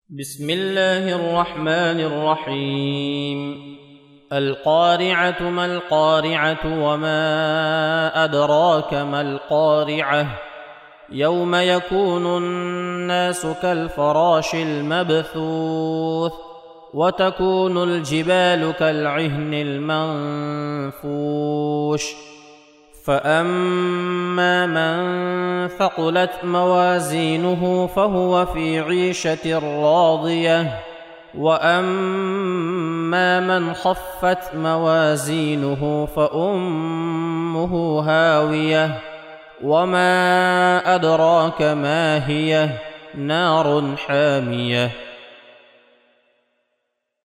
بسم الله الرحمن الرحيم. القارعة ما القارعة وما أدراك ما القارعة يوم يكون الناس كالفراش المبثوث وتكون الجبال كالعهن المنفوش فأما من ثقلت موازينه فهو في عيشة راضية وأما من خفت موازينه فأمه هاوية وما أدراك ما هي نار حامية